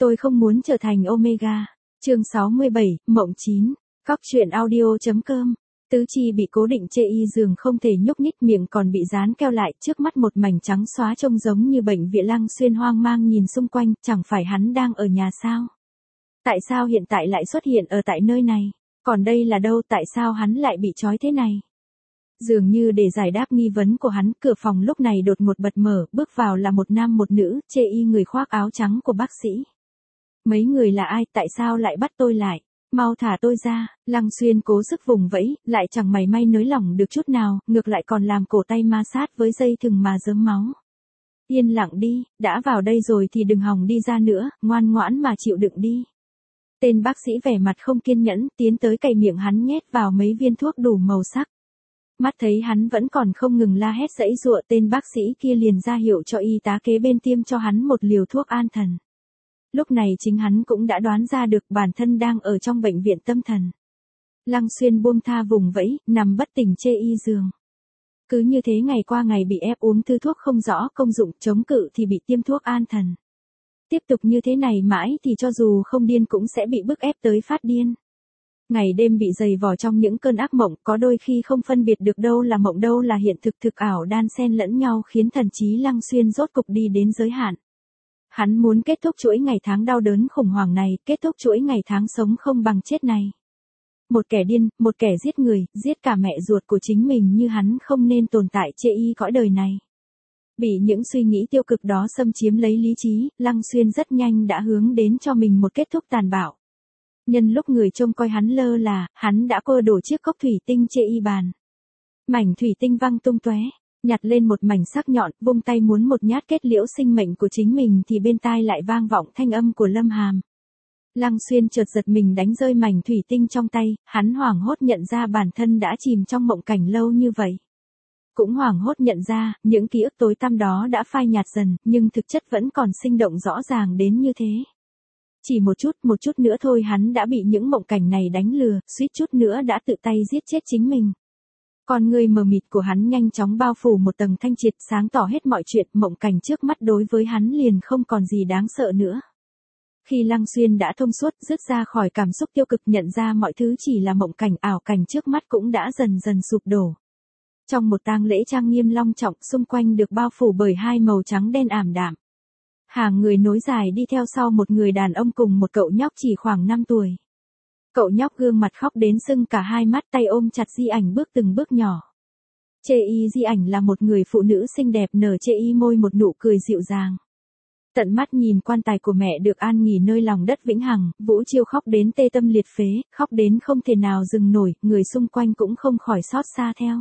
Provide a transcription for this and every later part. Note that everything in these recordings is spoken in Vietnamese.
Tôi không muốn trở thành Omega. Chương 67, Mộng 9. Cóc truyện audio.com. Tứ chi bị cố định chê y giường không thể nhúc nhích, miệng còn bị dán keo lại, trước mắt một mảnh trắng xóa trông giống như bệnh viện. Lăng Xuyên hoang mang nhìn xung quanh, chẳng phải hắn đang ở nhà sao? Tại sao hiện tại lại xuất hiện ở tại nơi này? Còn đây là đâu, tại sao hắn lại bị trói thế này? Dường như để giải đáp nghi vấn của hắn, cửa phòng lúc này đột ngột bật mở, bước vào là một nam một nữ, chê y người khoác áo trắng của bác sĩ. Mấy người là ai, tại sao lại bắt tôi lại? Mau thả tôi ra. Lăng Xuyên cố sức vùng vẫy, lại chẳng mảy may nới lỏng được chút nào, ngược lại còn làm cổ tay ma sát với dây thừng mà rớm máu. Yên lặng đi, đã vào đây rồi thì đừng hòng đi ra nữa, ngoan ngoãn mà chịu đựng đi. Tên bác sĩ vẻ mặt không kiên nhẫn, tiến tới cày miệng hắn nhét vào mấy viên thuốc đủ màu sắc. Mắt thấy hắn vẫn còn không ngừng la hét giãy giụa, tên bác sĩ kia liền ra hiệu cho y tá kế bên tiêm cho hắn một liều thuốc an thần. Lúc này chính hắn cũng đã đoán ra được bản thân đang ở trong bệnh viện tâm thần. Lăng Xuyên buông tha vùng vẫy, nằm bất tỉnh chê y giường. Cứ như thế ngày qua ngày bị ép uống thứ thuốc không rõ công dụng, chống cự thì bị tiêm thuốc an thần. Tiếp tục như thế này mãi thì cho dù không điên cũng sẽ bị bức ép tới phát điên. Ngày đêm bị dày vò trong những cơn ác mộng, có đôi khi không phân biệt được đâu là mộng đâu là hiện thực, thực ảo đan xen lẫn nhau khiến thần trí Lăng Xuyên rốt cục đi đến giới hạn. Hắn muốn kết thúc chuỗi ngày tháng đau đớn khủng hoảng này, kết thúc chuỗi ngày tháng sống không bằng chết này. Một kẻ điên, một kẻ giết người, giết cả mẹ ruột của chính mình như hắn không nên tồn tại chê y cõi đời này. Bị những suy nghĩ tiêu cực đó xâm chiếm lấy lý trí, Lăng Xuyên rất nhanh đã hướng đến cho mình một kết thúc tàn bạo. Nhân lúc người trông coi hắn lơ là, hắn đã cô đổ chiếc cốc thủy tinh chê y bàn. Mảnh thủy tinh văng tung tóe, nhặt lên một mảnh sắc nhọn, vung tay muốn một nhát kết liễu sinh mệnh của chính mình thì bên tai lại vang vọng thanh âm của Lâm Hàm. Lăng Xuyên chợt giật mình đánh rơi mảnh thủy tinh trong tay, hắn hoảng hốt nhận ra bản thân đã chìm trong mộng cảnh lâu như vậy. Cũng hoảng hốt nhận ra, những ký ức tối tăm đó đã phai nhạt dần, nhưng thực chất vẫn còn sinh động rõ ràng đến như thế. Chỉ một chút nữa thôi hắn đã bị những mộng cảnh này đánh lừa, suýt chút nữa đã tự tay giết chết chính mình. Con người mờ mịt của hắn nhanh chóng bao phủ một tầng thanh triệt, sáng tỏ hết mọi chuyện, mộng cảnh trước mắt đối với hắn liền không còn gì đáng sợ nữa. Khi Lăng Xuyên đã thông suốt, dứt ra khỏi cảm xúc tiêu cực, nhận ra mọi thứ chỉ là mộng cảnh ảo cảnh trước mắt cũng đã dần dần sụp đổ. Trong một tang lễ trang nghiêm long trọng, xung quanh được bao phủ bởi hai màu trắng đen ảm đạm. Hàng người nối dài đi theo sau một người đàn ông cùng một cậu nhóc chỉ khoảng 5 tuổi. Cậu nhóc gương mặt khóc đến sưng cả hai mắt, tay ôm chặt Di Ảnh bước từng bước nhỏ. Chê y Di Ảnh là một người phụ nữ xinh đẹp, nở chê y môi một nụ cười dịu dàng. Tận mắt nhìn quan tài của mẹ được an nghỉ nơi lòng đất vĩnh hằng, Vũ Chiêu khóc đến tê tâm liệt phế, khóc đến không thể nào dừng nổi, người xung quanh cũng không khỏi xót xa theo.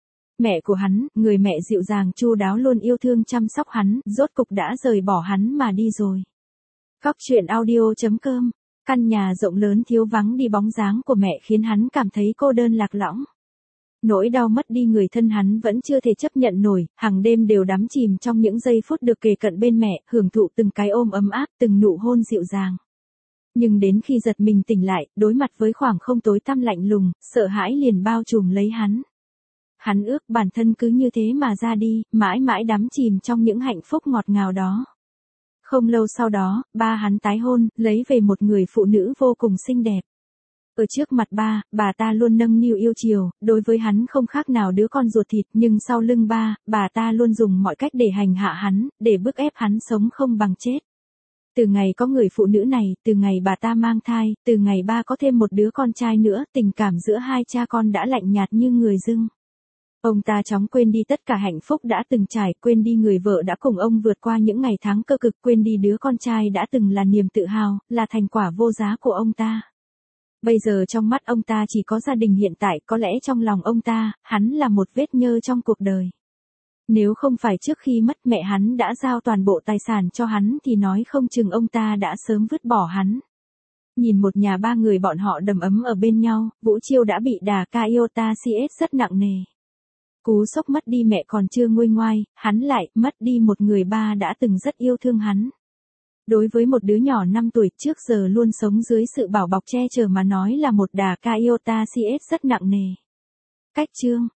Mẹ của hắn, người mẹ dịu dàng chu đáo luôn yêu thương chăm sóc hắn, rốt cục đã rời bỏ hắn mà đi rồi. Cóc truyện audio.com. Căn nhà rộng lớn thiếu vắng đi bóng dáng của mẹ khiến hắn cảm thấy cô đơn lạc lõng. Nỗi đau mất đi người thân hắn vẫn chưa thể chấp nhận nổi, hàng đêm đều đắm chìm trong những giây phút được kề cận bên mẹ, hưởng thụ từng cái ôm ấm áp, từng nụ hôn dịu dàng. Nhưng đến khi giật mình tỉnh lại, đối mặt với khoảng không tối tăm lạnh lùng, sợ hãi liền bao trùm lấy hắn. Hắn ước bản thân cứ như thế mà ra đi, mãi mãi đắm chìm trong những hạnh phúc ngọt ngào đó. Không lâu sau đó, ba hắn tái hôn, lấy về một người phụ nữ vô cùng xinh đẹp. Ở trước mặt ba, bà ta luôn nâng niu yêu chiều, đối với hắn không khác nào đứa con ruột thịt, nhưng sau lưng ba, bà ta luôn dùng mọi cách để hành hạ hắn, để bức ép hắn sống không bằng chết. Từ ngày có người phụ nữ này, từ ngày bà ta mang thai, từ ngày ba có thêm một đứa con trai nữa, tình cảm giữa hai cha con đã lạnh nhạt như người dưng. Ông ta chóng quên đi tất cả hạnh phúc đã từng trải, quên đi người vợ đã cùng ông vượt qua những ngày tháng cơ cực, quên đi đứa con trai đã từng là niềm tự hào, là thành quả vô giá của ông ta. Bây giờ trong mắt ông ta chỉ có gia đình hiện tại, có lẽ trong lòng ông ta, hắn là một vết nhơ trong cuộc đời. Nếu không phải trước khi mất mẹ hắn đã giao toàn bộ tài sản cho hắn thì nói không chừng ông ta đã sớm vứt bỏ hắn. Nhìn một nhà ba người bọn họ đầm ấm ở bên nhau, Vũ Chiêu đã bị đả Iota CS rất nặng nề. Cú sốc mất đi mẹ còn chưa nguôi ngoai, hắn lại mất đi một người ba đã từng rất yêu thương hắn. Đối với một đứa nhỏ 5 tuổi trước giờ luôn sống dưới sự bảo bọc che chở mà nói là một đả Iota CS rất nặng nề. Cách chương